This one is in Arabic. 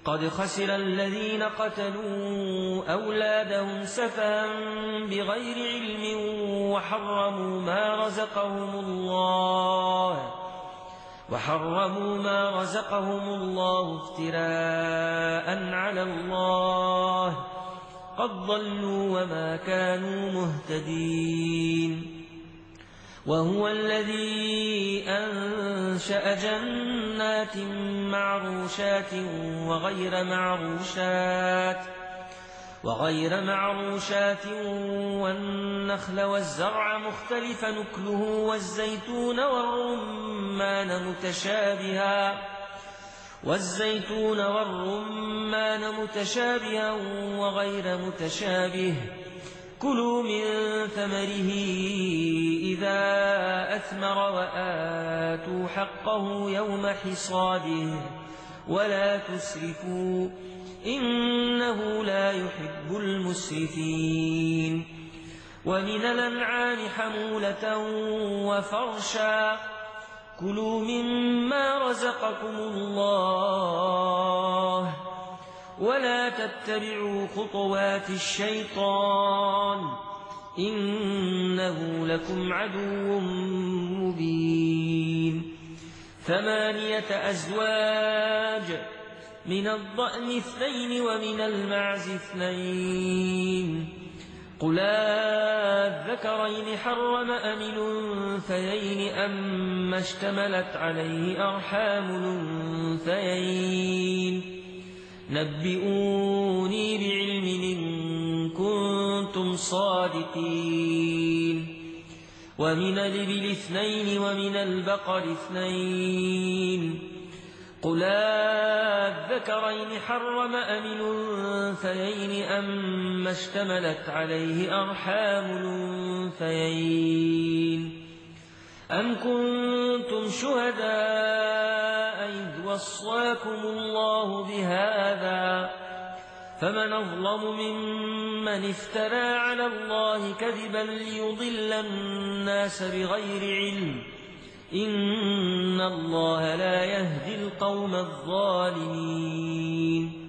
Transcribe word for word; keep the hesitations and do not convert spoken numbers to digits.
قد خسر الذين قتلوا أولادهم سفها بغير علم وحرموا ما رزقهم الله وحرموا ما رزقهم الله افتراء على الله قد ضلوا وما كانوا مهتدين. وهو الذي أنشأ جنات معروشات وغير معروشات وغير معروشات والنخل والزرع مختلف نكله والزيتون والرمان متشابها والزيتون والرمان متشابها وغير متشابه كلوا من ثمره إذا أثمر وآتوا حقه يوم حصاده ولا تسرفوا إنه لا يحب المسرفين. ومن الأنعام حمولة وفرشا كلوا مما رزقكم الله ولا تتبعوا خطوات الشيطان إنه لكم عدو مبين. ثمانية أزواج من الضأن اثنين ومن المعز اثنين قل الذكرين حرم أم الأنثيين أما اشتملت عليه أرحام الأنثيين نبئوني بعلم إن كنتم صادقين. ومن الإبل اثنين ومن البقر اثنين قل الذكرين حرم أم الأنثيين أما اشتملت عليه أرحام الأنثيين أم كنتم شهداء إذ وصاكم الله بهذا فمن أظلم ممن افترى على الله كذبا ليضل الناس بغير علم إن الله لا يهدي القوم الظالمين.